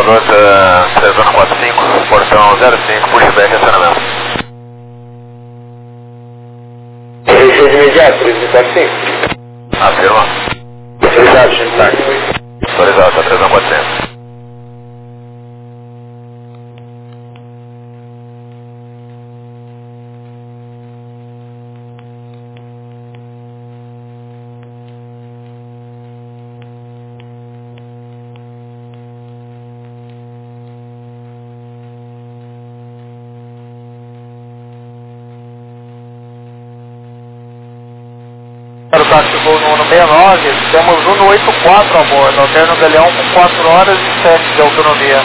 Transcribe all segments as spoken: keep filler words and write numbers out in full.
Delta três zero quatro cinco, portão zero cinco, pushback acionamento. três seis imediato, três zero quatro cinco. Afirma. Autorizado, gente táxi. Autorizado, tá três zero quatro cinco. Para o táxi voo no sessenta e nove, temos um no oitenta e quatro a bordo, alterno galeão com quatro horas e sete de autonomia.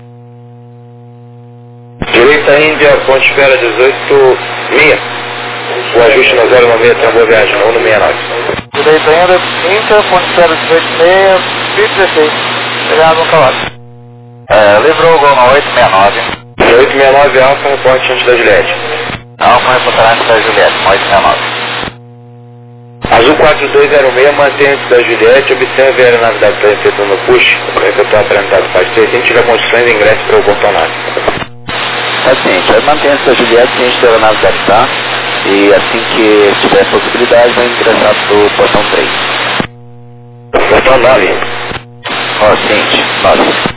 Direita Índia, ponte espera dezoito milha. O ajuste na zero nove seis, tem uma boa viagem, no um no sessenta e nove. Direita ainda, Inter, ponte espera dezoito seis, Fit dezesseis. Obrigado, um cavalo. É, livrou o gol no oito seis nove. oito seis nove, Alfa, reporte antes da Juliette. Alfa, reportar antes da Juliette, oito seis nove. Azul quatro dois zero seis, mantém antes da Juliette, observe a aeronave da T F no push, efetuar aprendizado faz três, se tiver condições de ingresso para o portonado. É o seguinte, mantenha antes da Juliette, que a gente tem a aeronave deve estar, e assim que tiver possibilidade, vai ingressar pro portão três. Portão nove. Ó, é o seguinte, nove.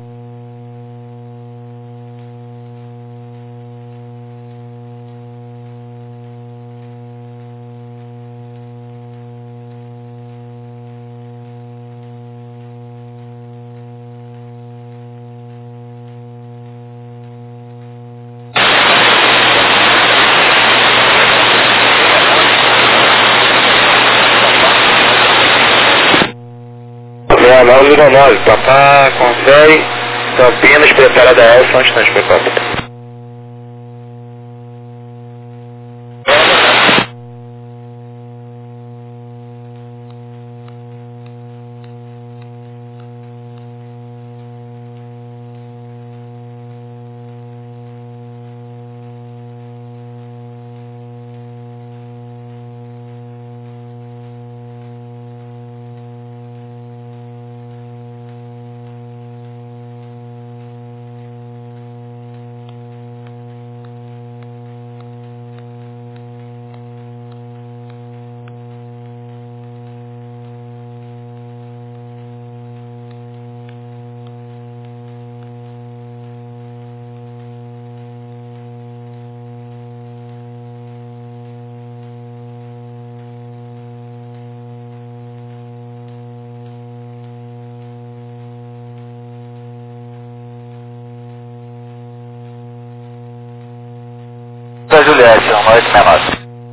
nove zero nove, papá, confere, Campinas, preparada a Alfa, antes de transportar. Da Juliette, oito seis nove.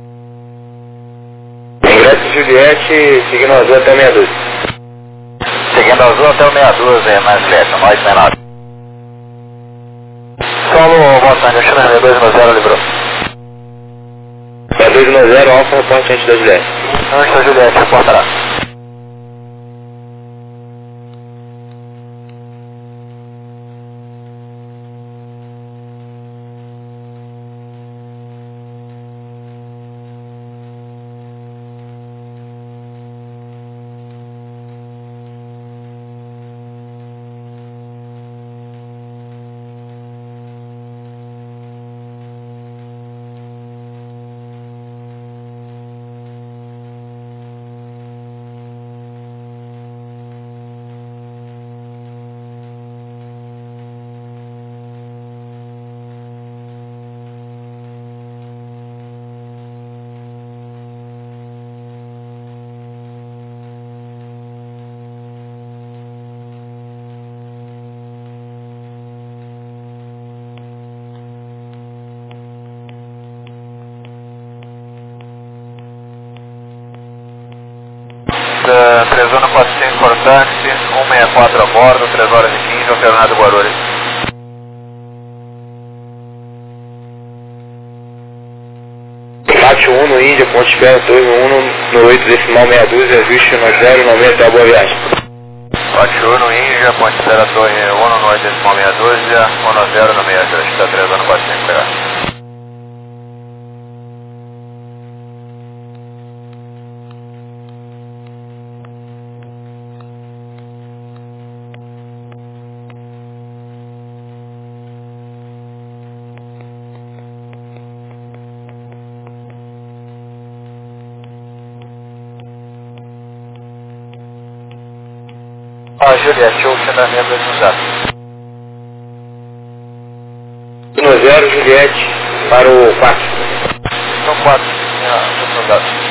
Ingresso Juliette, seguindo azul até meia dúzia. Seguindo azul até o sessenta e dois, é, na Juliette, oito seis nove. Solo, Mustang, China, dois no zero, livrou. dois no zero, Alfa, reporte antes da Juliette. Antes da Juliette, reportará. três zero quatro cinco for táxi, cento e sessenta e quatro a bordo, três horas e quinze, alternado Guarulhos. Bate um no Índia, ponte espera dois no um no oito decimal meia dúzia, ajuste no zero nove seis, até a boa viagem. Bate um no Índia, ponte espera torre um no oito decimal meia dúzia, um no zero no meia dúzia, está três zero quatro cinco, legal. Ah, Juliette, o finamento é no zero. No zero, Juliette, para o quatro. No quatro, no soldado.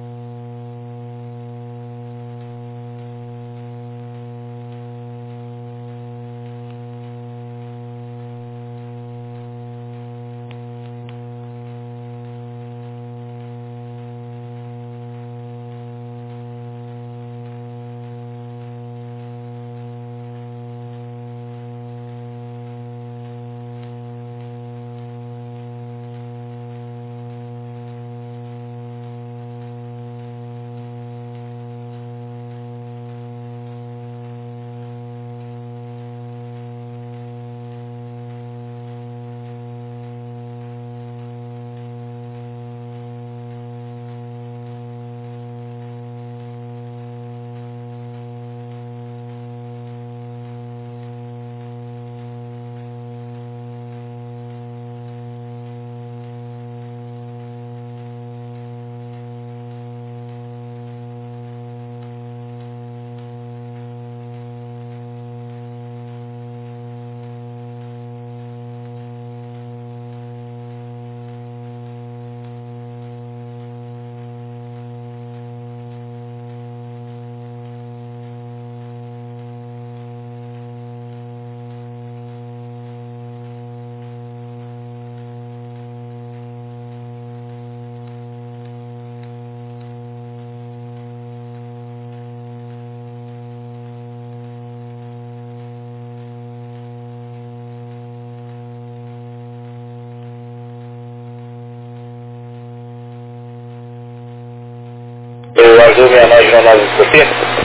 O Azul sessenta e nove na nove copia.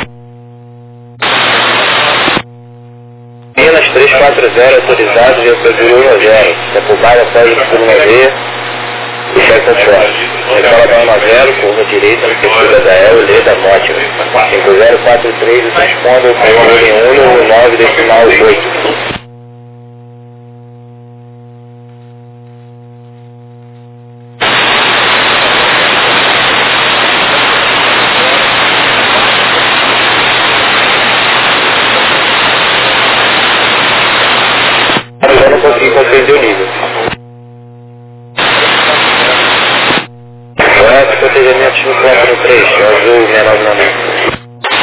Minas trezentos e quarenta, autorizado, via Pedro um zero. Sepulvada após o segundo navio. E chefe conforme. Recala da um zero, curva direita, no pesquisa da E L, lê da Mótica. cinco zero quatro três, responda com o volume um, nove, decimal oito. Eu não consegui compreender o nível. Correto, protegimento no quatro três, azul sessenta e nove na nove.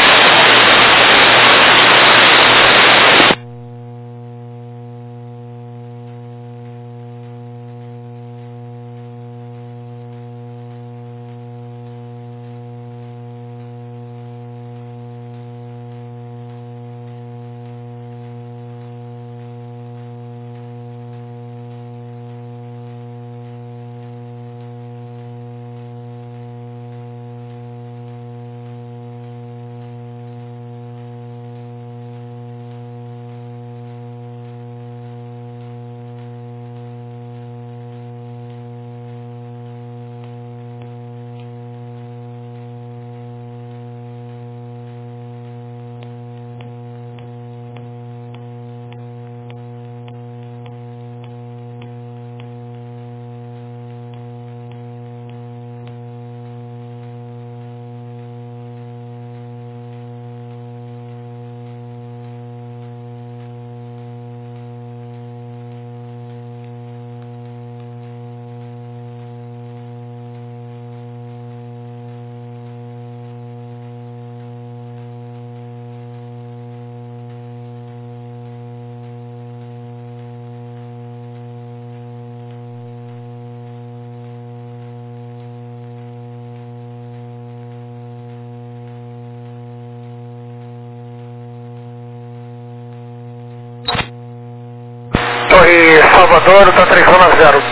Torre Salvador, está três um a zero.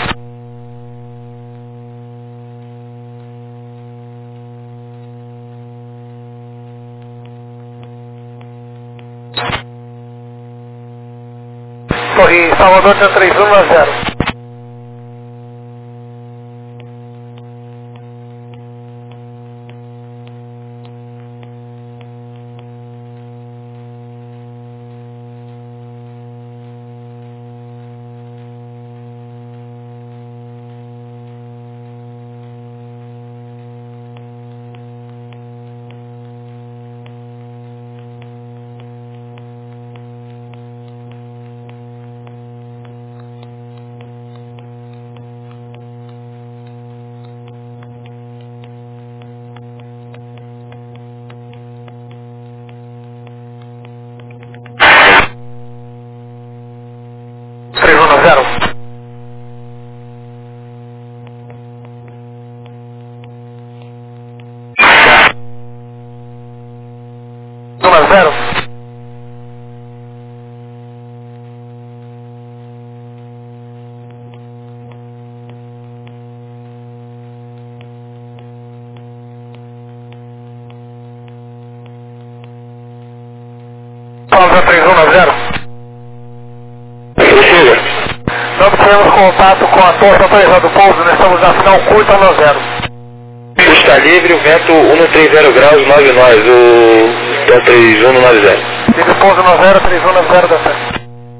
Torre Salvador, está três um a zero. zero. Precisa. Não tivemos contato com a torre autorizada do pouso, nós estamos na final curta no zero. Está livre, o vento cento e trinta graus, nove nós, o é três um nove zero. Livre pouso no zero, três um nove zero da frente.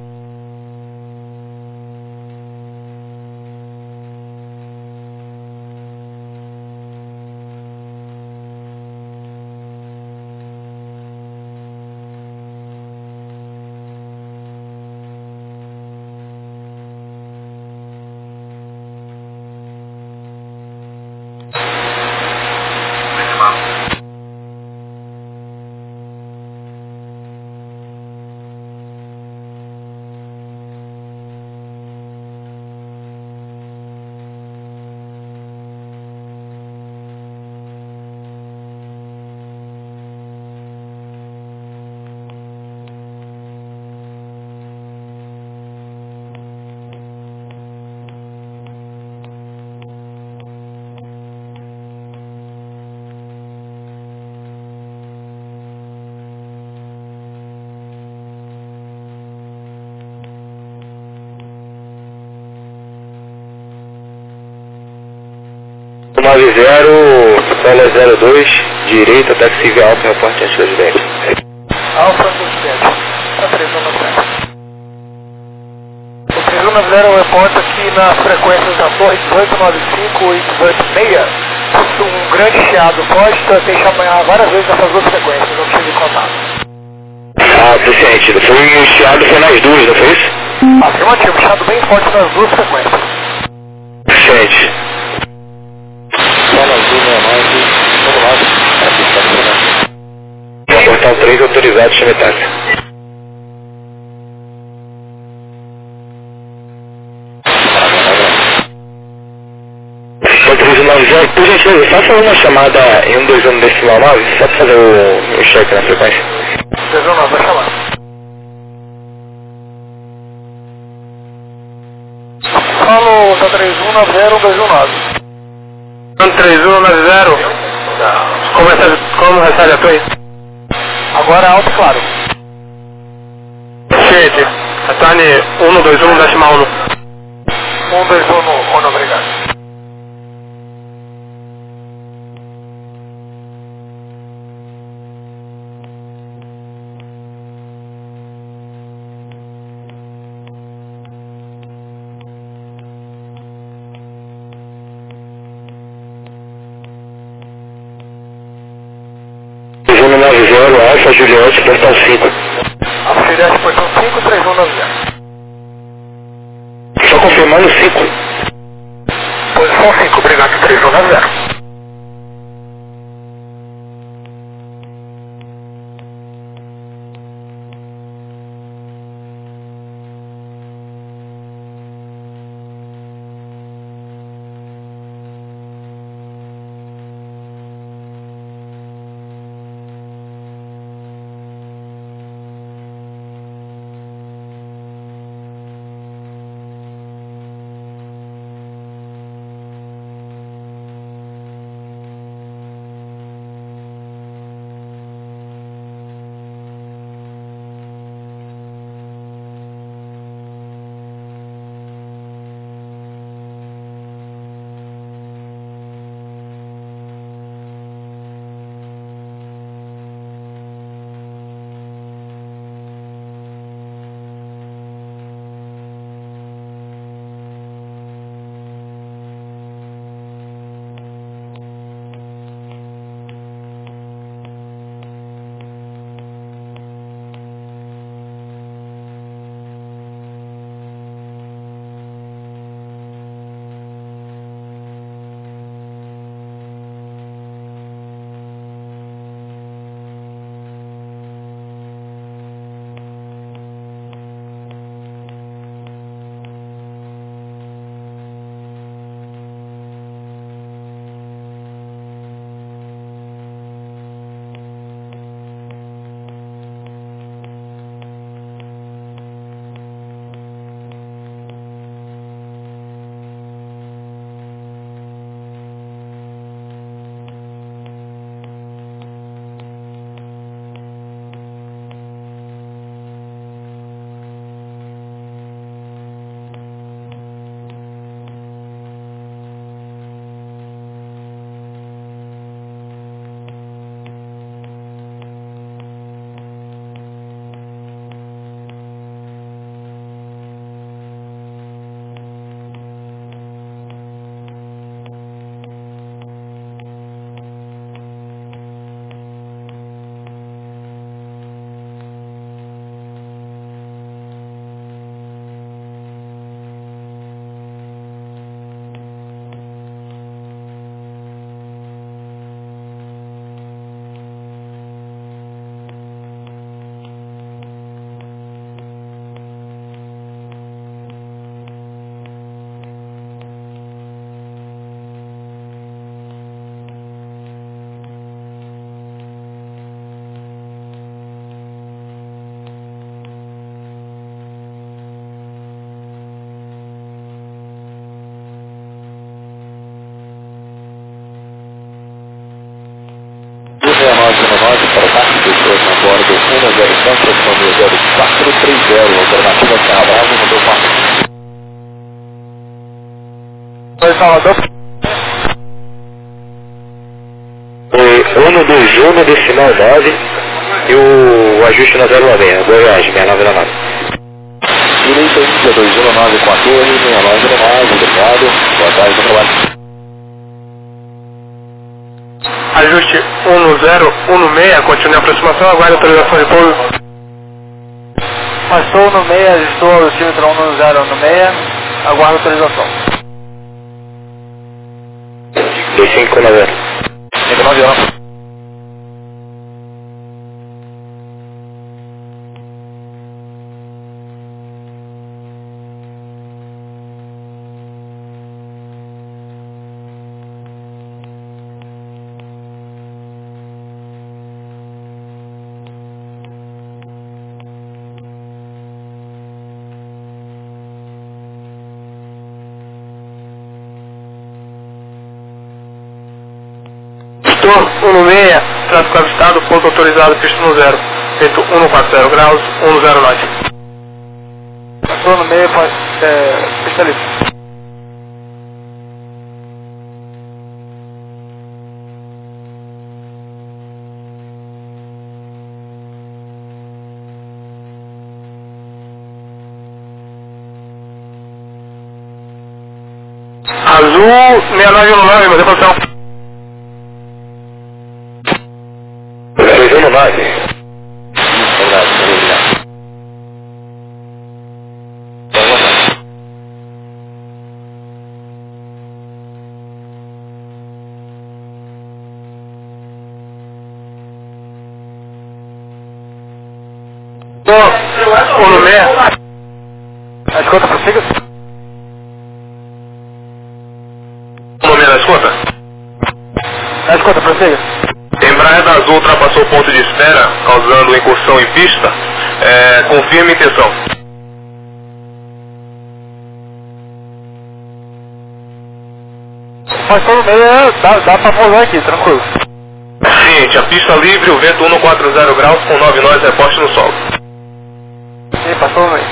nove zero, solo zero dois, direita, táxi civil alfa, reporte anti-acidente. Alfa anti-acidente, tá três um nove zero. O três um nove zero é o reporte aqui nas frequências da torre dezoito noventa e cinco e dezoito sessenta. Um grande chiado forte, tentei chamar várias vezes essas duas frequências, não tive contato. Ah, paciente, foi um chiado, foi nas duas, não foi isso? Afirmativo, um chiado bem forte nas duas frequências. Paciente. Portal três autorizado, chame táxi. três um nove zero, por gentileza, faça uma chamada em um dois um decimal nove, só para fazer o, o check na frequência. três um nove, vai chamar. Falou, tá três um nove zero um dois um nove. três um nove zero, como recebe, como recebe a torre? Agora alto e claro. Gente, retorne um dois um decimal um. um dois um no Ono, obrigado. um nove zero, Alfa Juliette, portão cinco. Alfa Juliette, portão cinco, três um nove zero. Só confirmando cinco. Posição cinco, obrigado, três um nove zero. três zero, alternativa Serra Bravo, motor quatro. Oi, Salvador. Uno dois Uno, decimal nove, e o ajuste na zero nove seis, boa viagem, seis nove zero nove. Direita Índia dois zero nove com a torre, seis nove zero nove, obrigado, boa tarde, bom trabalho. Ajuste um zero um seis, continue a aproximação, aguarde a autorização de pouso. Passou no seis, ajustou o altímetro um zero um seis, aguarda a autorização. dois cinco nove zero. cinco nove zero. um seis, tráfego avistado, ponto autorizado, pista no zero, feito cento e quarenta graus, um zero nove. Passou no meio, é, pista livre. Azul, seis nove um nove, mas é posição. dois um nove. Tô, um seis. A escuta, prossiga. um seis na escuta. A escuta, prossiga. Embraer da Azul ultrapassou o ponto de espera, causando incursão em pista. É, confirme a intenção. Passou no meio, dá, dá pra pousar aqui, tranquilo. Seguinte, a pista livre, o vento cento e quarenta graus com nove nós, reposte no solo. Sim, passou no meio.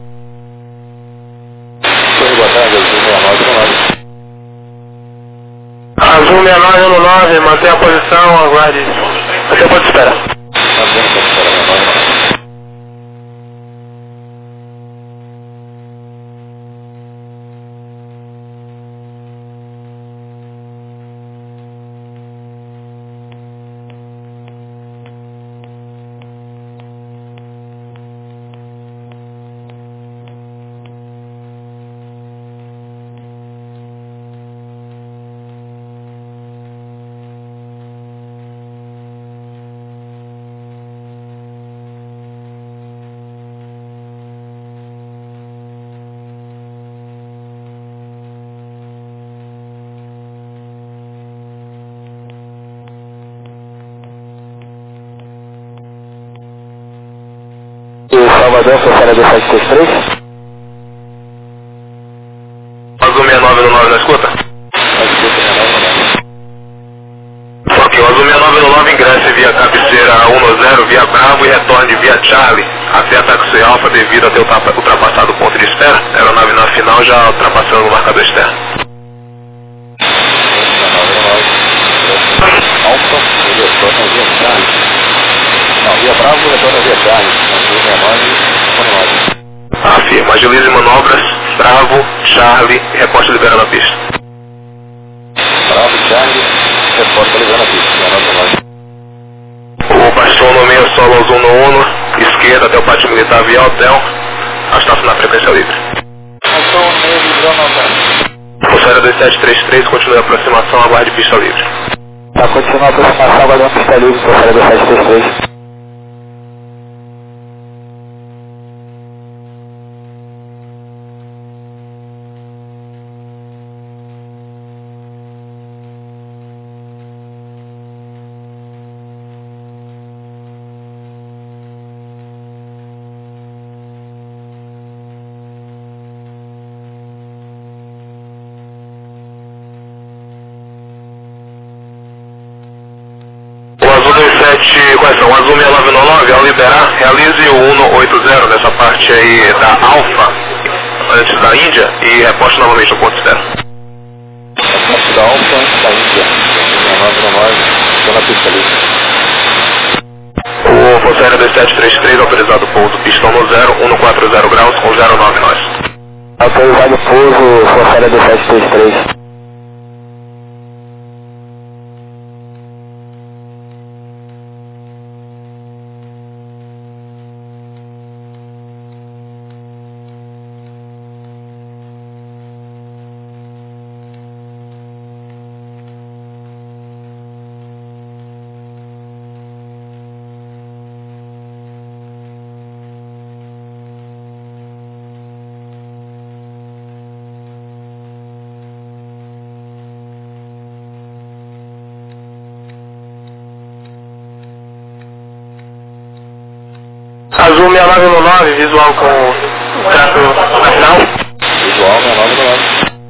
Torre, boa tarde, Azul seis nove um nove. Azul seis nove um nove, mantém a posição, aguarde. Você pode esperar. Tá bem, pode esperar, seis nove um nove. Salvador, Sociedade do sete três três. Azul seis nove um nove na escuta. Ok, o Azul seis nove um nove ingresse via cabeceira um zero, via Bravo e retorne via Charlie até a Taxi Alpha devido a ter ultrapassado o ponto de espera. A aeronave na final já ultrapassando o marcador externo. Alfa, ele retorna via Charlie. Não, via Bravo, retorna via Charlie. Azul seis nove um nove. Afirma, agilize manobras, Bravo, Charlie e reposta liberando a pista. Bravo, Charlie, reporta liberando a pista. seis nove um nove. O Bastion no meio solo Azul no Uno, esquerda até o pátio militar via hotel, astação na frequência livre. Passou no meio, livrou na zero. Funcionário dois sete três três, continue a aproximação, aguarde pista livre. Tá, continua a aproximação, aguardando pista livre, Sociedade do sete três três. O Azul dois sete, quais são? O Azul seis nove um nove, ao liberar, realize o cento e oitenta nessa parte. reporte aí da Alfa, antes da Índia, e reporte novamente no ponto Estela. Reporte da Alfa antes da Índia. nove nove nove, estou na pista ali. O Força Aérea dois sete três três, autorizado pouso, pistão no zero, cento e quarenta graus com zero nove nós. Autorizado pouso, Força Aérea dois sete três três. Azul seis nove um nove, visual com o trato na final. Visual seis nove um nove.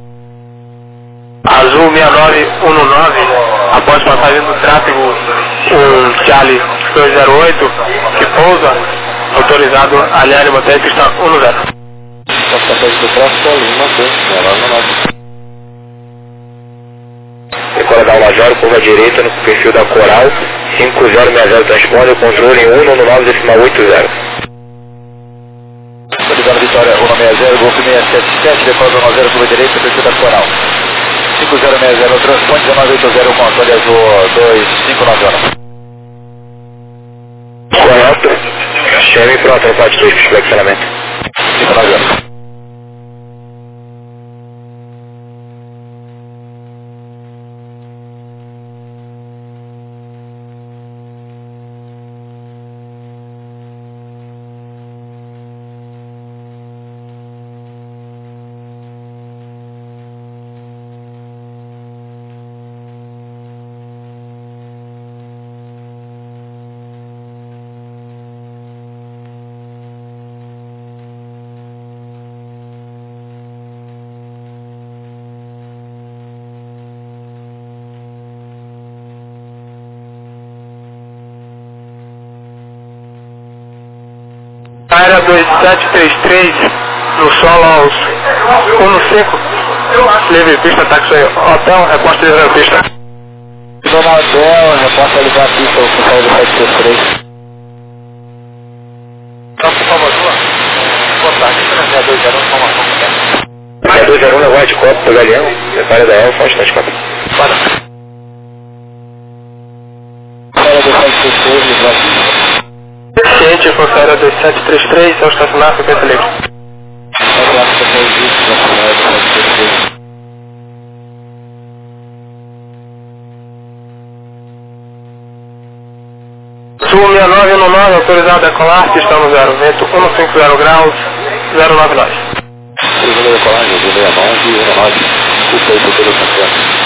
Azul seis nove um nove, após passagem do tráfego um Charlie dois zero oito, que pousa, autorizado a linha de motéis pista um zero. Passagem do tráfego, Lima dois, seis nove um nove. Coronel Major, curva direita no perfil da Coral, cinco zero seis zero transponder, controle em um nove decimal oito zero. Autorizado Vitória, um seis zero, Golf seis sete sete, decola um zero, curva direita, perfil da Coral. cinco zero seis zero, transponder dezenove oito zero, controle azul dois cinco nove um. Correto. Chame pronto, reparte dois, flexionamento. cinco nove um. Aérea dois sete três três, no solo aos um cinco, livre pista, táxi hotel, reposta de zero pista. Zona hotel, reposta ligar a pista, o Força dois sete três três. Então, por favor, contato, seis dois zero um, informação completa. seis dois zero um, negócio de copo do Galeão, prepara da Alfa, está de copo. Para. Força dois sete três três, ligar a pista. Ciente, Força Aérea dois sete três três, ao estacionar, frequência livre. Sul seis nove um nove, autorizado a decolar, pistão no zero, vento cento e cinquenta graus, zero nove nós. Autorizado a decolar, seis nove um nove, desculpa aí por todo o campeão.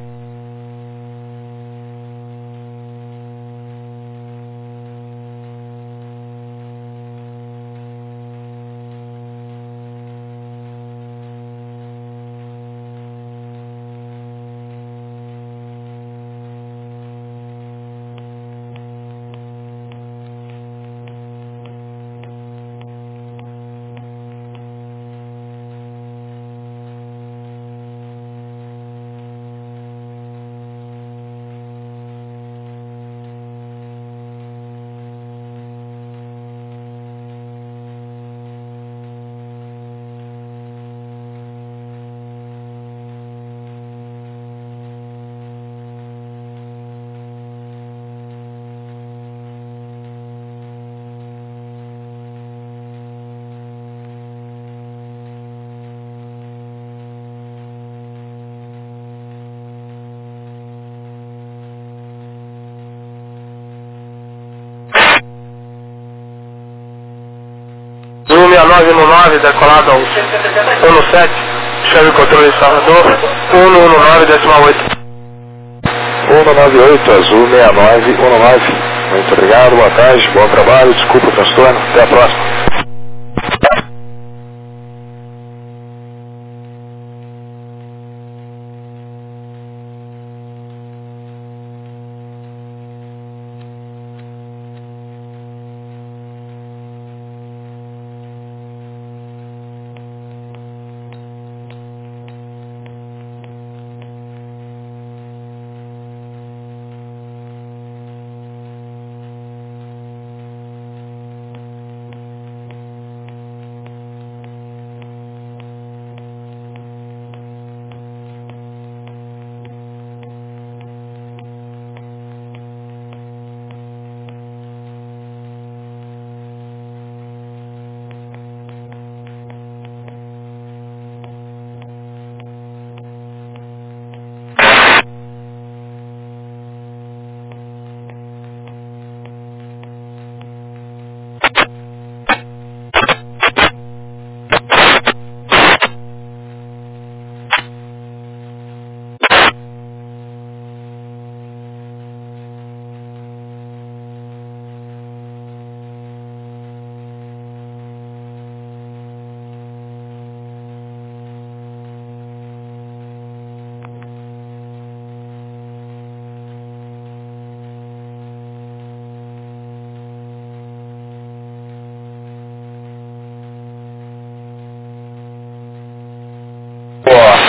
Zoom seis nove um nove, decolado ao um sete, chave controle de Salvador, um um nove decimal oito. um nove oito, Azul seis nove um nove. Muito obrigado, boa tarde, bom trabalho, desculpa o transtorno, até a próxima.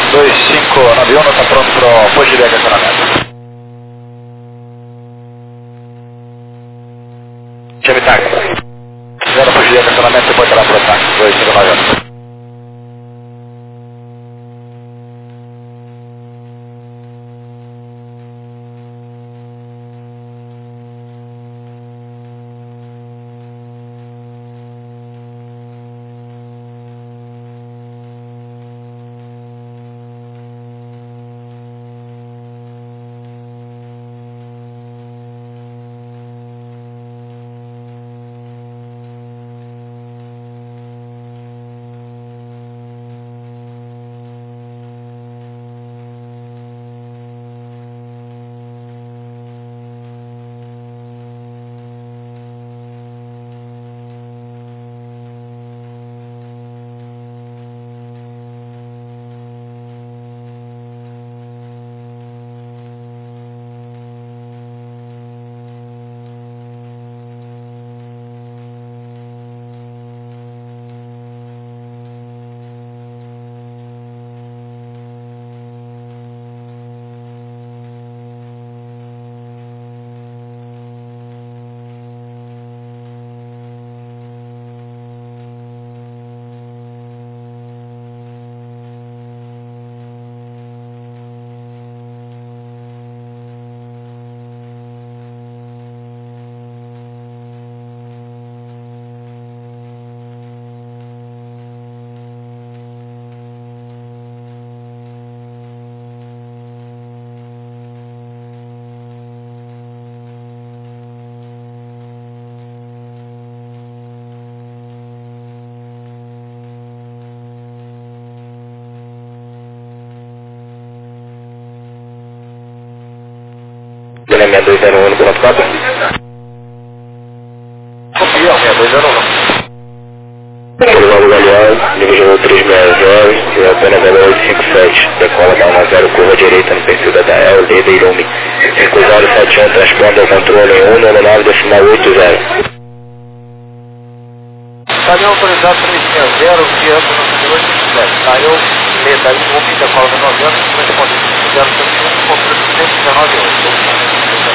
dois cinco nove um, está pronto para o posto de acionamento. Chame táxi. Zero posto de acionamento, depois terá para o táxi. dois cinco nove um. seis dois zero um no ponto quatro. Confia, seis dois zero um. Obrigado, Galeão, divisão três seis zero, e a pena zero oito cinco sete, decola da um zero, curva direita no perfil da D A E L, Leda Irume. cinco zero sete um, transponder controle em um nove nove decimal oito zero. Padrão autorizado três seis zero, guiando no cinco oito cinco sete. Saiu, Leda Irume, decola da nove anos, transponder cinco zero sete um, controle cento e dezenove oito.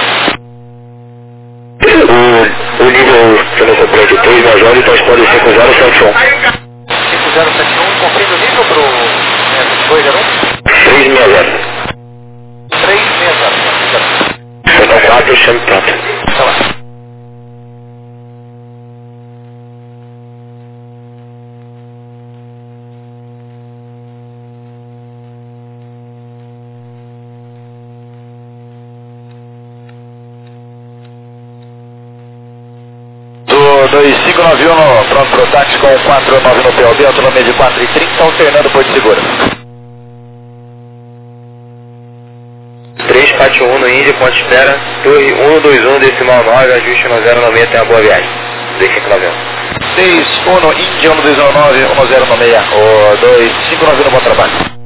O, o nível que não comprou de três mais óleo, transponder cinco zero sete um. cinco zero sete um, confirma o nível para o dois zero um? três seis zero. três seis zero. Central quatro, chame pronto. Tá lá. dois cinco nove um, pronto para o táxi com quatro nove no P O B, autonomia de quatro e trinta, alternando Porto Seguro. três quatro um no Índia, ponto espera, torre um dois um, decimal nove, ajuste no zero nove seis, tenha boa viagem. dois cinco nove um. seis um no Índia, um dois nove, um zero nove seis, o dois cinco nove um, bom trabalho.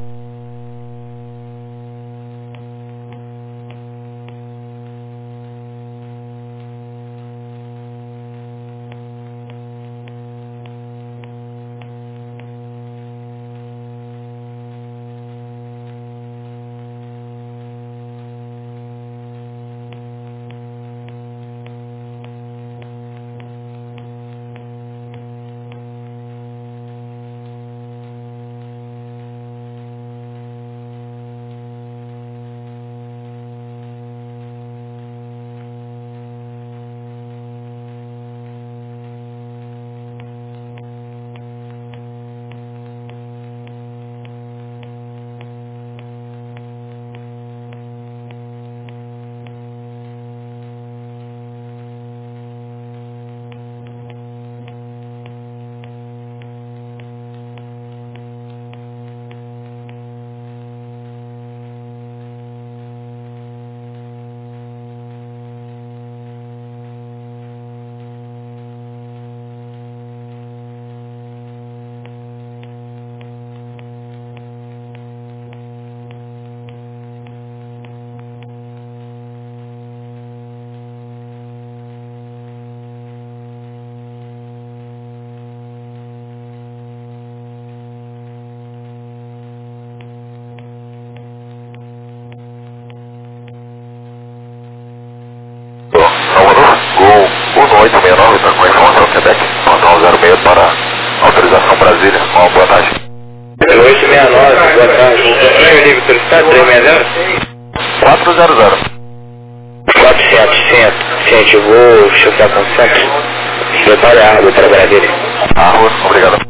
oito seis nove, está com informação Quebec, portão zero seis para autorização Brasília, uma boa tarde. oito seis nove, boa tarde. Meu nível solicitado, três seis zero? quatro zero zero. quatrocentos, cento. Gente, eu vou chutar com cento. Prepare a água para Brasília. Arroz, obrigado.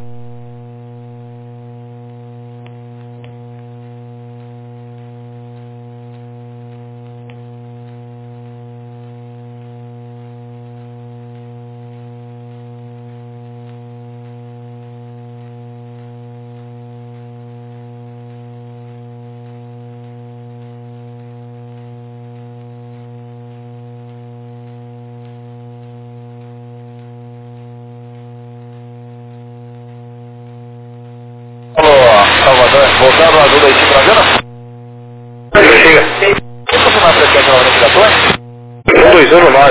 Salvador, voltando ao azul da Chico Navio. Chega. Quem confirmar a frequência novamente da torre? um dois um nove.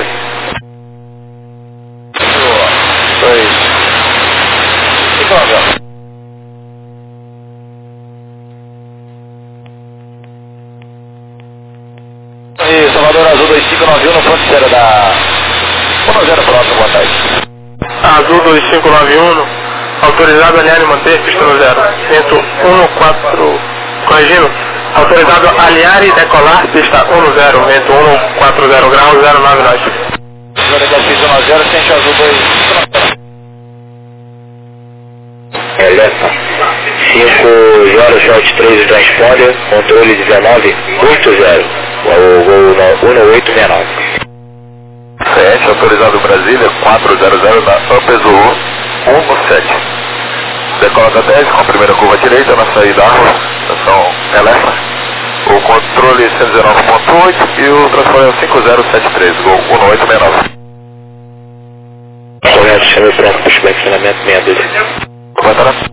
dois. Chico Navio. E Salvador Azul dois cinco nove um no ponto zero da um zero próximo, boa tarde. Azul dois cinco nove um, autorizado a alinhar e manter, pista no zero. Vento um quatro, corrigindo, autorizado a alinhar e decolar, pista um zero, vento um quatro zero graus, zero nove nove. pista um zero, Centro Azul dois Eleta. cinco zero sete três transponder, controle dezenove oito zero. O voo um oito seis nove. C S autorizado Brasília, quatro zero zero da Ampesu um sete. Decolada dez com a primeira curva direita na saída Arroz, estação Elefa. O controle cento e dezenove ponto oito e o transponder cinco zero sete três, voo um oito seis nove. Correto, chame pronto, puxback, funcionamento seis dois. Boa tarde.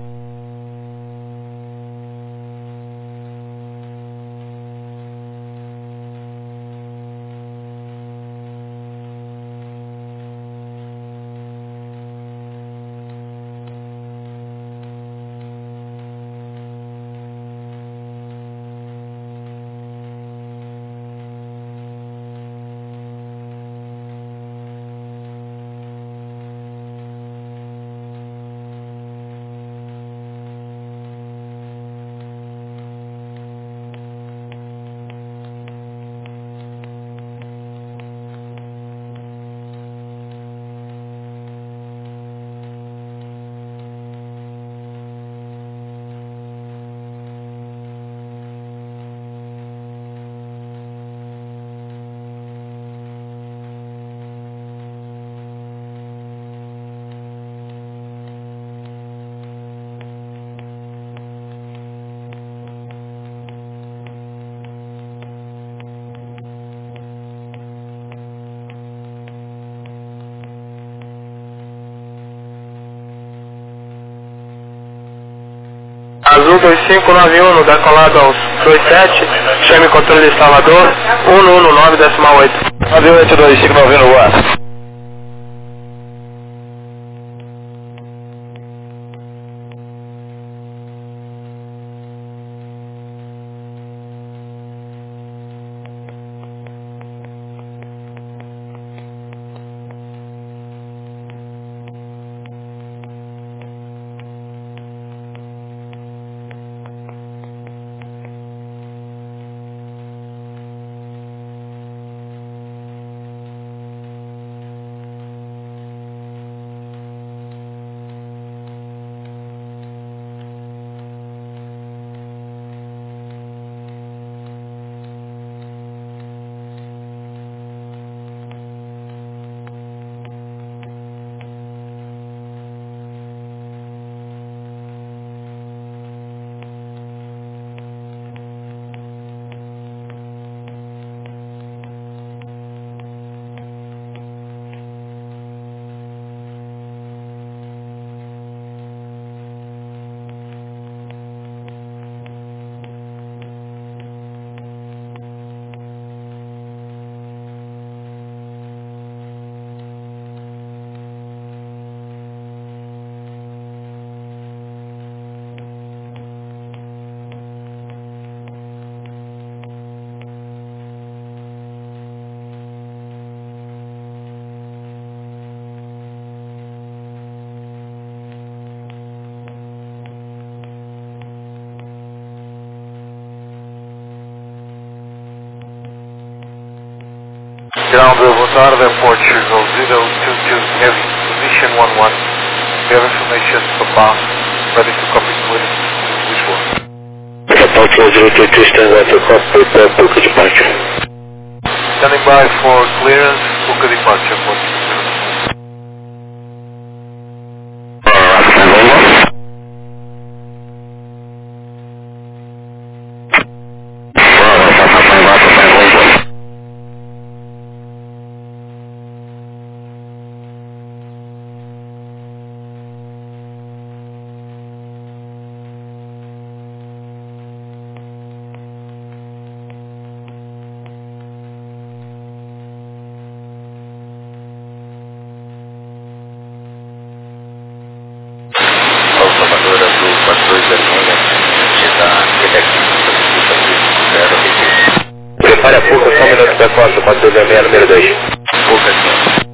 Azul dois cinco nove um, decolado aos dois sete, chame controle de Salvador, um um nove decimal oito. nove oito dois cinco nove um no ar. Ground, boa tarde, Portugal zero two two, heavy, position one one. We have information for bar, ready to copy to which one? Portugal zero two two, stand by to copy the Puka departure. Standing by for clearance, Puka departure, Portugal zero. Prepare a Puka, só um minuto para quatro, quatro dois zero, número dois. Puka aqui.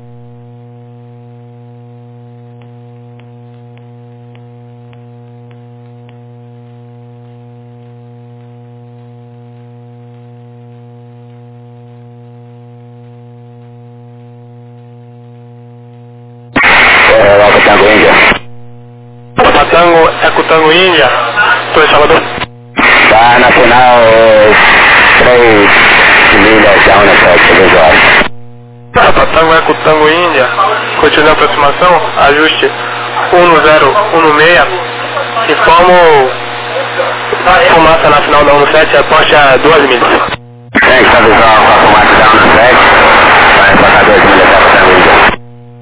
Tango, Eco Tango Índia, estou em Salvador. Tá na final, três milhas down na sete, dois horas. Tá, Tango, Eco Tango Índia, continua a aproximação, ajuste um zero um seis, informo fumaça na final da um sete, aposte a duas milhas. Tem que avisar com a fumaça down na sete, vai embarcar duas milhas Eco Tango Índia.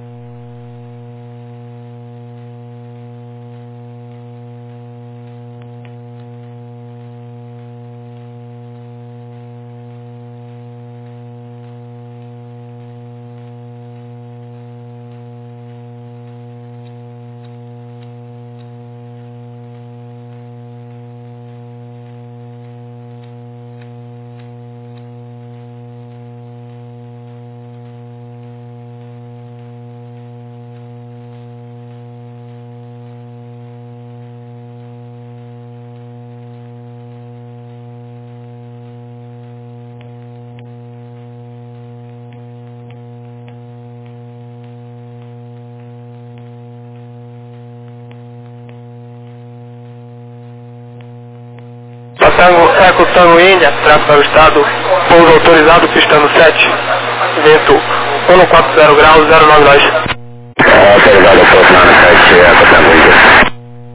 Tango, Eco Tango Índia, tráfego ao estado, pouso autorizado, pista no sete, vento cento e quarenta graus, zero nove dois. Autorizado, pouso no sete, Eco Tango Índia.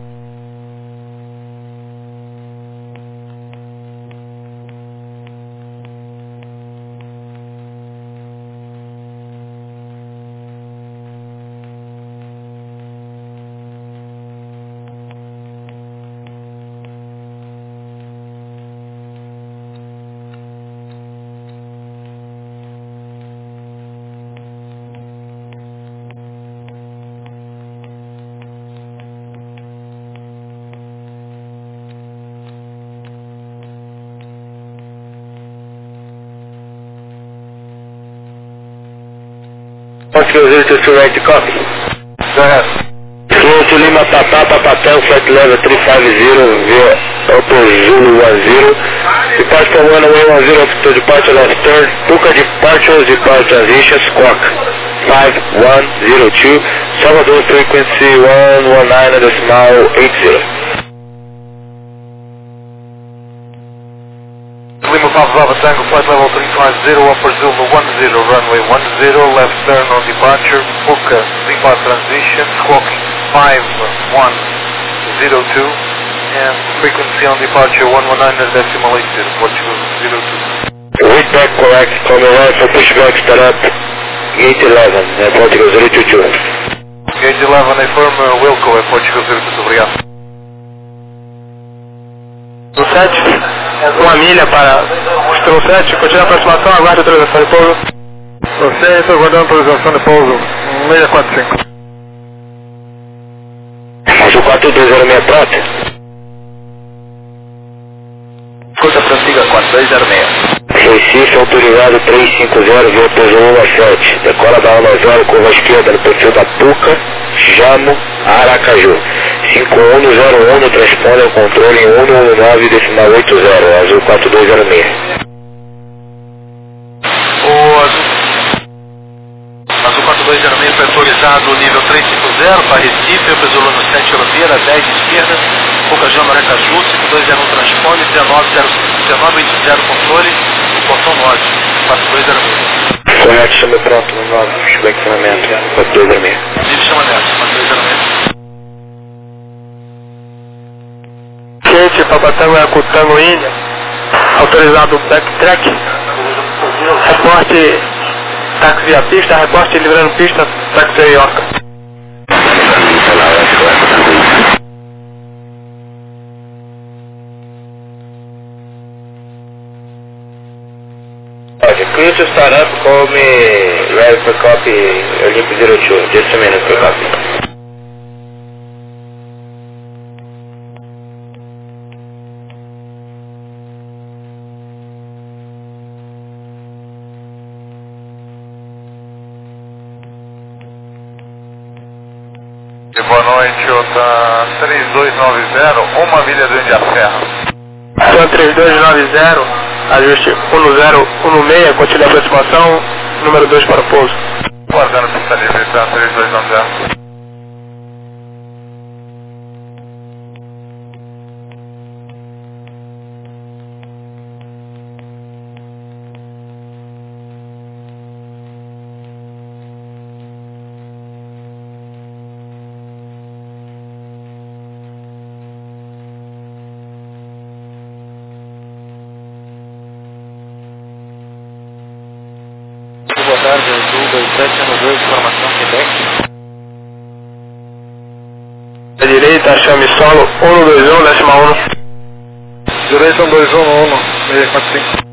Portugal zero two two, right to copy. Go ahead. Fluent to Lima Papa, Papa ten, flight level three five zero, via Auto Zulu one zero. Departure from one away one zero to departure left turn. Puka departure, departure transition, squawk five one zero two. Salvador frequency one one nine decimal eight zero. Lima Papa Papa Tango, flight level three five zero, upper Zulu one zero, runway one zero, left turn on departure, Puka, Lima transition, squawking five one zero two, and frequency on departure one one nine decimal eight zero, Portugal zero two. Read back correct, coming right for pushback, start up, gate eleven, uh, Portugal zero two two. Gate eleven, affirm uh, Wilco, é Portugal zero two two, obrigado. No sete, uma milha para Estrela sete, continua a aproximação, aguarde a autorização de pouso. Você está aguardando a autorização de pouso, seis quatro cinco. Mas o quatro dois zero seis prata? Escuta, prossiga quatro dois zero seis. Recife autorizado três cinco zero, via pouso um sete. Decola da um zero, curva esquerda no perfil da Puka, Jamo, Aracaju. cinco um zero um no transponder ao controle em um um nove decimal oito zero, azul quatro dois zero seis. O autorizado nível trezentos e cinquenta para Recife, Pesolano sete Europeira, dez esquerda, Pocajama Aracaju, cinco dois zero um transpone, dezenove vinte zero controle, portão norte, quatro dois zero seis. Correto, chama pronto, no nove, flexionamento, quatro dois zero seis. Livre chamamento, quatro dois zero seis. Quente, Papatango é Cutango Índia, autorizado backtrack, reporte táxi via pista, reporte livrando pista, táxi Ioca. Could you start up, call me, right for copy, Olympic zero two, just a minute for copy. Boa noite, outra três dois nove zero, uma milha do Indiaferra. Então três dois nove zero, ajuste um zero um seis, continue a aproximação, número dois para o pouso. Guardando pista livre, tá? três dois nove zero. Boa tarde, Azul dois sete um dois, informação Quebec. À direita, chame solo um dois um, décima um. Direita um dois um um, seis quatro cinco.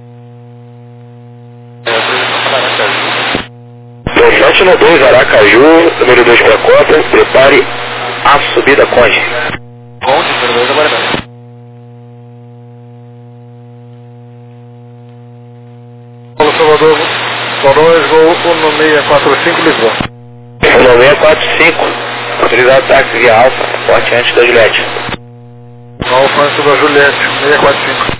dois sete um dois, Aracaju, número dois para Cota, prepare a subida Conde. Conde, número dois, aguardando. Paulo Salvador, dois, gol um seis quatro cinco, Lisboa. um seis quatro cinco, autorizado táxi via Alfa, porte antes da Juliette. Alfa antes da Juliette, seis quatro cinco.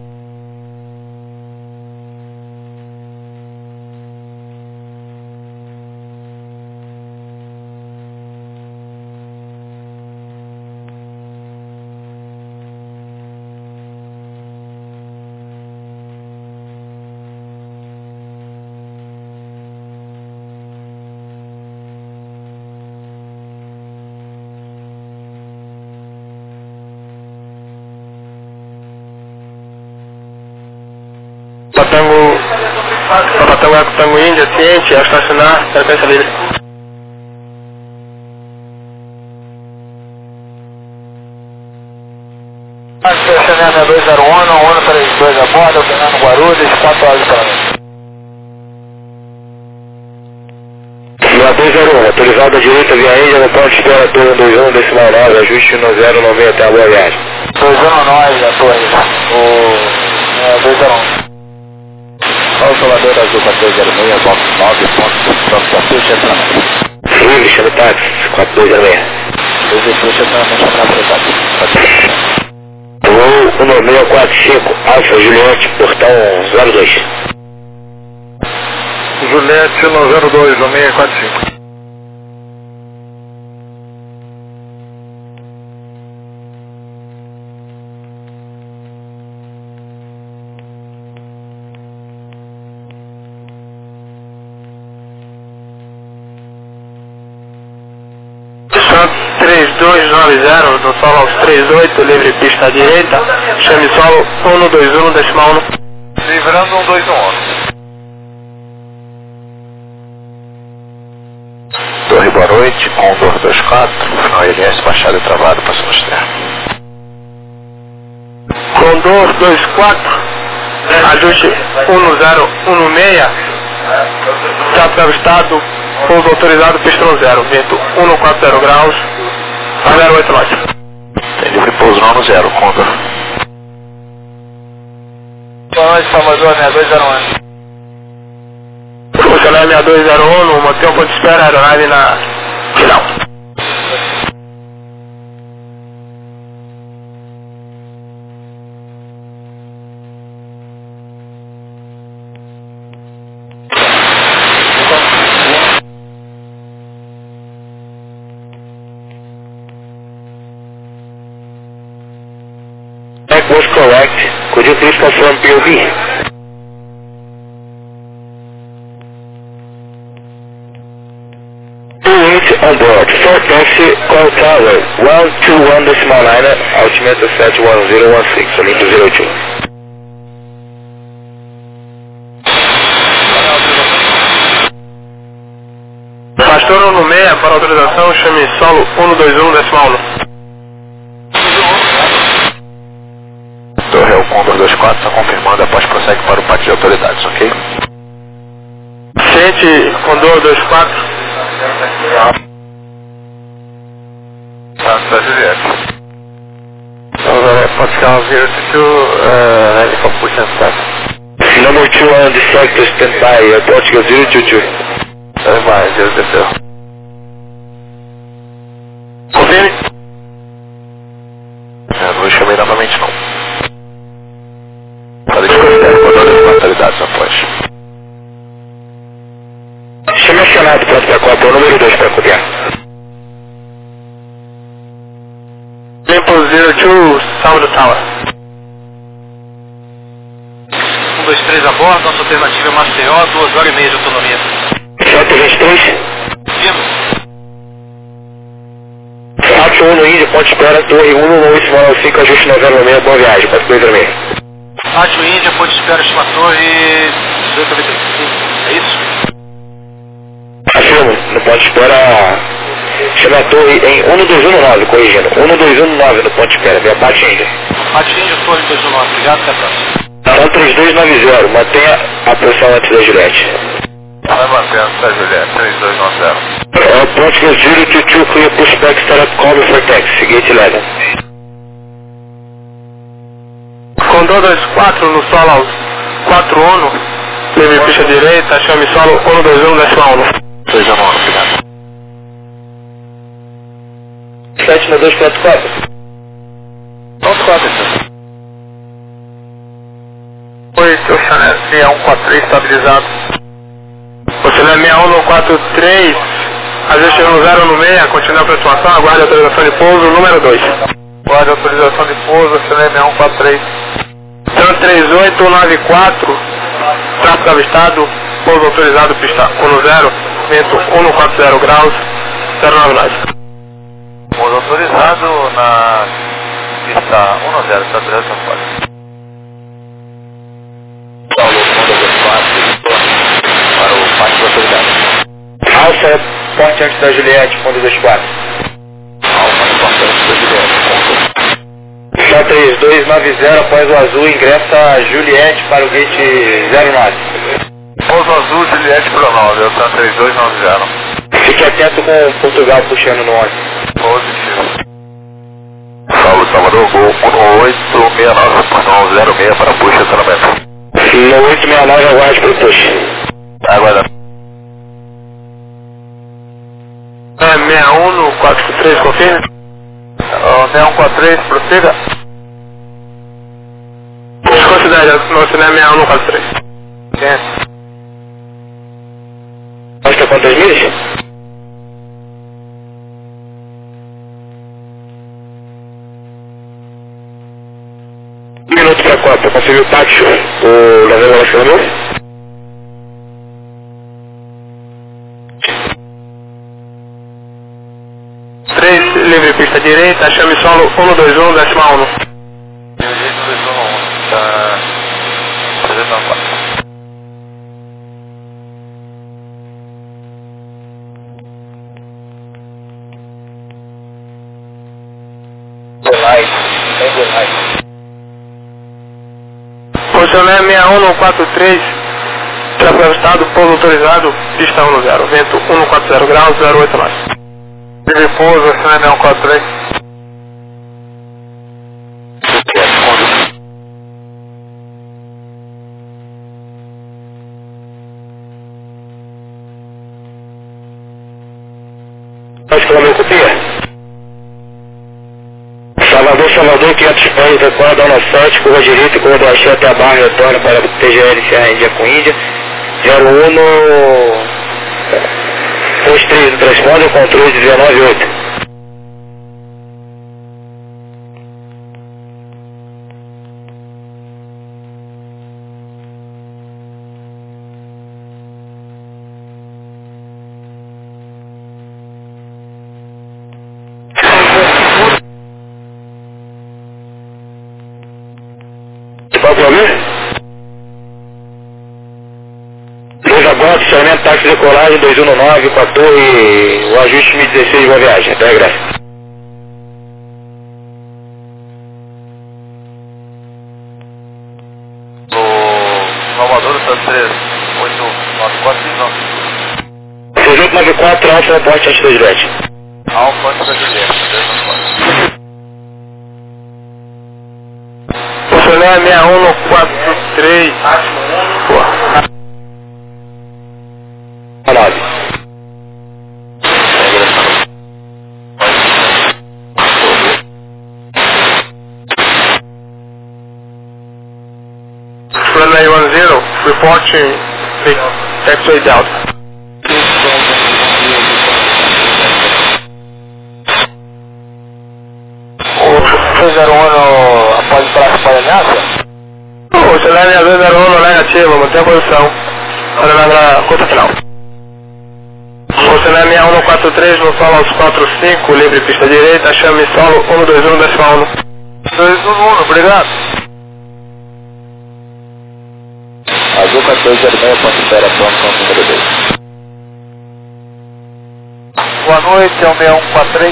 Papatango, Papatango é Cutango Índia, ciente, ao estacionar, frequência livre. Estacionamento dois zero um, um três dois a bordo, Fernando Guarulhos, quatro horas para mim. dois zero um, autorizado à direita via Índia, no ponto de espera torre um dois um, decimal nove, ajuste um zero nove até a boa viagem. dois zero nove a torre, o dois zero um. Olha o Salvador Azul quatro dois zero seis, box nove, ponto, ponto, ponto, estacionamento. Livre, chama táxi, quatro dois zero seis. dois zero seis, estacionamento, chama para Voo um seis quatro cinco, Alfa Juliette, portão zero dois. Juliette um zero dois, seis quatro cinco. três dois nove zero, do solo aos três oito, livre pista à direita, chame solo um dois um, decimal um. Livrando um dois um. Torre, boa noite, Condor dois quatro, final I N S, baixada e travado, passando externo. Condor dois quatro, ajuste um zero um seis, teatro avistado, pouso autorizado, pistão zero, vento um quatro zero graus, zero oito nove. Tem livre pouso no zero, Condor. Boa noite, Salvador, seis dois zero um. Funcionário seis dois zero um, mantém o ponto de espera, aeronave na final. was correct. Could you please confirm P O B? On board, for taxi, call tower, one two one decimal nine, altimeter sete um zero um seis, Olimpo zero two. Pastor um seis, para autorização, chame solo um dois um decimal um. Torre um dois dois quatro, está confirmando, após prossegue para o pátio de autoridades, ok? Ciente, Condor dois quatro. Santa Juliette. Pascal zero two, uh, helicopter push and start. Number two on the sector, stand by, uh, Portugal zero two two. Stand by, zero two two. Confirme. Eu não chamei novamente não. Para desconsiderar com todas as fatalidades após. Chama acionado, pronto para copa, o número dois para copiar. Tempo zero two, Sound Tower. um dois três a bordo, nossa alternativa é Maceió, duas horas e meia de autonomia. sete vinte e três. Firme. Ato um no Índia, ponte espera, torre um no oito nove cinco, ajuste noventa e seis, boa viagem, pode dois dormir. Ato Índia, ponte espera, estima torre dezoito noventa e cinco, é isso? Afirmo, no ponte espera, chama a torre em um dois um nove, corrigindo, um dois um nove no ponte espera, via Pátio Índia. Ato Índia, torre dois um nove, obrigado, até a próxima. Então três dois nove zero, mantenha a pressão antes da Juliette. Vai manter antes da Juliette, três dois nove zero. Uh, Portugal zero two two, clear pushback, startup cover for taxi, gate eleven. Condor dois quatro no solo quatro um, leve pista direita, chame solo um dois um decimal um. dois um nove, obrigado. sete no dois quatro quatro. Ponto quatro, então. oito, Chanel seis um quatro três, estabilizado. Você não é seis um no quatro três, às vezes chega no zero no seis, continua a aproximação, aguarde a autorização de pouso, número dois. Aguarde a autorização de pouso, você não é seis um quatro três. Então três oito nove quatro, tráfego avistado, pouso autorizado, pista um zero, vento um quatro zero graus, zero nove nove. Pouso autorizado na pista um zero, está direto a fora. Paulo, Honda dois quatro, para o pátio de autoridade. Alfa, ponte antes da Juliette, fundo dois quatro. Alfa, importante da Juliette, ponto. Só três dois nove zero, após o azul, ingressa Juliette para o gate zero nove. Pouso azul, Juliette para o nove, eu estou três dois nove zero. Fique atento com Portugal puxando no onze. Positivo. Paulo, Salvador, Gol um oito seis nove, portão zero seis para push e acionamento. No oito seis nove, aguarde para o push. Aguarda. É seis um no quatro três, confirme? seis um quatro três, prossiga. Desconsidere, você não é seis um no quatro três. Consta quantas milhas? Um minuto para a Copa, conseguiu o pátio, o Lavela Lascador? três, livre pista direita, chame solo um dois um decimal um. Direito dois um um, está trezentos e quatro. Posicionamento seis um no quatro três, tráfego avistado, pouso autorizado, pista um zero, vento um quatro zero graus, zero oito nove. Livre pouso, seis um quatro três. Pode falar meu copia? Salvador, Salvador, quinhentos pés, decora da Dona sete, curva direita, curva do Axé até a barra, retorna para o T G L, Serra Índia com Índia, zero um no posto três do transponder, controle dezenove oito. Posicionamento táxi de decolagem dois um nove com a torre, o ajuste M dezesseis, boa viagem, até regresso. seis oito nove quatro, Alfa, reporte antes da Juliette. Alfa antes da Juliette. Funcionário seis um quatro três. nove. Runway one zero, reporting taxiway Delta. dois zero um após o tráfego para ameaça? O cenário dois zero um negativo, mantém a posição. Olha na conta final. O cenário seis um quatro três no solo aos quatro cinco, livre pista direita, chame solo um dois um decimal um. dois um um, obrigado. Azul quatorze zero seis, ponto espera, pronto, número dois. Boa noite, é o seis um quatro três.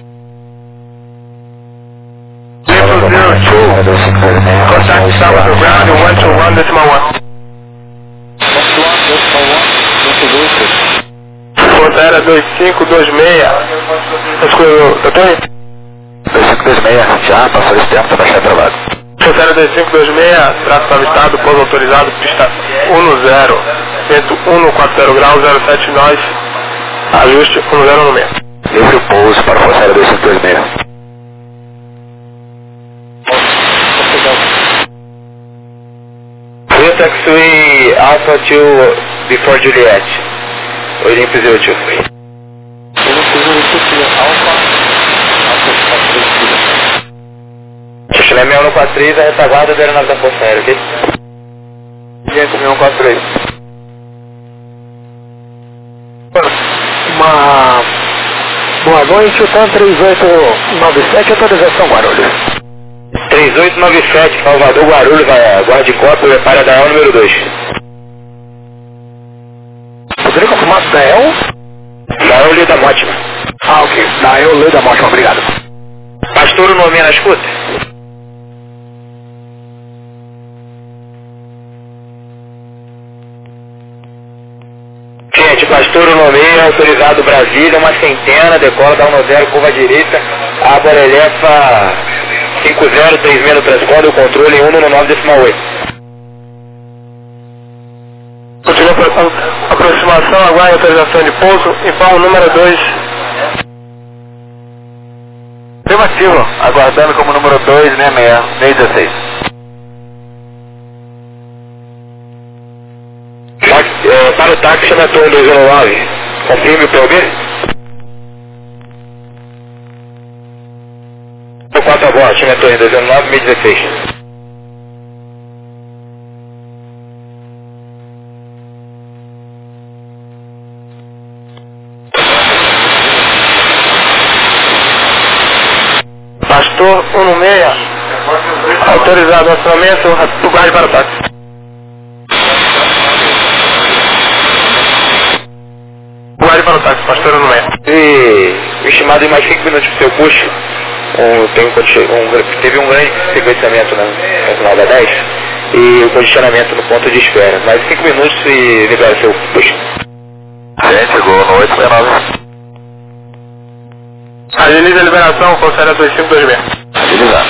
zero zero two, contact Salvador ground one two one decimal one. Fronteira dois cinco dois seis. Escolheu, eu tenho? dois cinco dois seis, já passou esse tempo, tá baixando travado. Fronteira dois cinco dois seis, tráfego avistado, pouso autorizado, pista um zero, vento um quatro zero graus, zero sete nós, ajuste um zero no meio. Livre o pouso para a Fronteira dois cinco dois seis. Clear taxiway Alpha two before Juliet. Olimpo zero two. Chile seis um quatro três, a retaguarda da aeronave da Força Aérea, ok? seis um quatro três. Uma boa noite, o TAM três oito nove sete, autorização Guarulhos. três oito nove sete, Salvador Guarulhos, guarde cópia, prepara a Dael número dois. Poderia confirmar Dael? Dael Leda Mótima. Ah, ok. Dael Leda Mótima, obrigado. Pastor, o nome é na escuta? Gente, Pastor, o nome é autorizado Brasília, uma centena, decola da um zero, curva direita, água elefa cinco zero três seis no transponder, o controle um no nove decimal oito. Continua a aproximação, aguarde autorização de pouso, impão número dois. Afirmativo, aguardando como número dois, né, seis dezesseis. É, para o táxi, chama torre dois um nove, confirme o P O B? quatro a bordo, chama torre dois um nove, seis dezesseis. Pastor um seis, autorizado o acionamento, guarde para o táxi. Guarde para o táxi, Pastor um seis. E estimado em mais cinco minutos para o seu puxo, um, tem um, um, teve um grande sequenciamento na regional da dez e o condicionamento no ponto de espera. Mais cinco minutos e libera seu puxo. Gente, chegou no oito seis nove. Agiliza a liberação, Força dois cinco dois seis. Agilizar.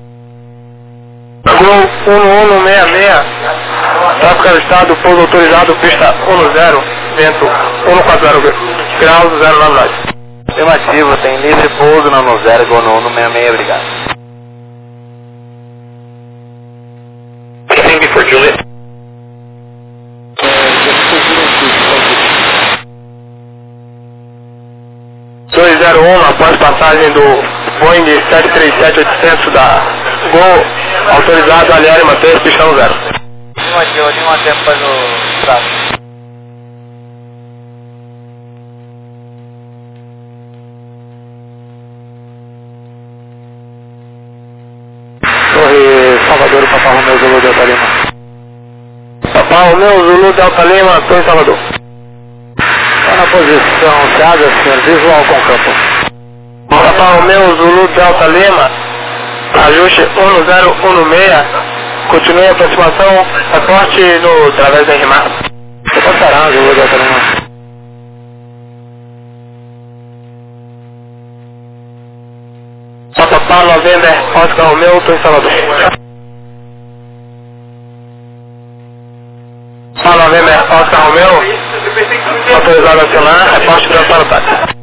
Gol um um seis seis, tráfego avistado, pouso autorizado, pista um zero, vento um quatro zero graus, zero nove nove. Afirmativo, tem livre pouso na um zero, Gol no um seis seis, obrigado. Tem before Juliet. dois zero um, após passagem do Boeing sete três sete oitocentos da Gol, autorizado, aliar e manter, pista um zero. Afirmativo, eu tenho uma tempo para o tráfego. Torre Salvador, Papai Romeu, Zulu, Delta Lima. Papai Romeu, Zulu, Delta Lima, Torre Salvador. Posição dada, senhor, visual com campo. Papa Romeu Zulu Delta Lima, ajuste um zero um seis, continue a aproximação, reporte no através da R M A. Passará, Zulu Delta Lima. Papa November, Oscar Romeu, estou em Salvador. Papa November, Oscar Romeu, autorizado a acionar, reporte para o táxi.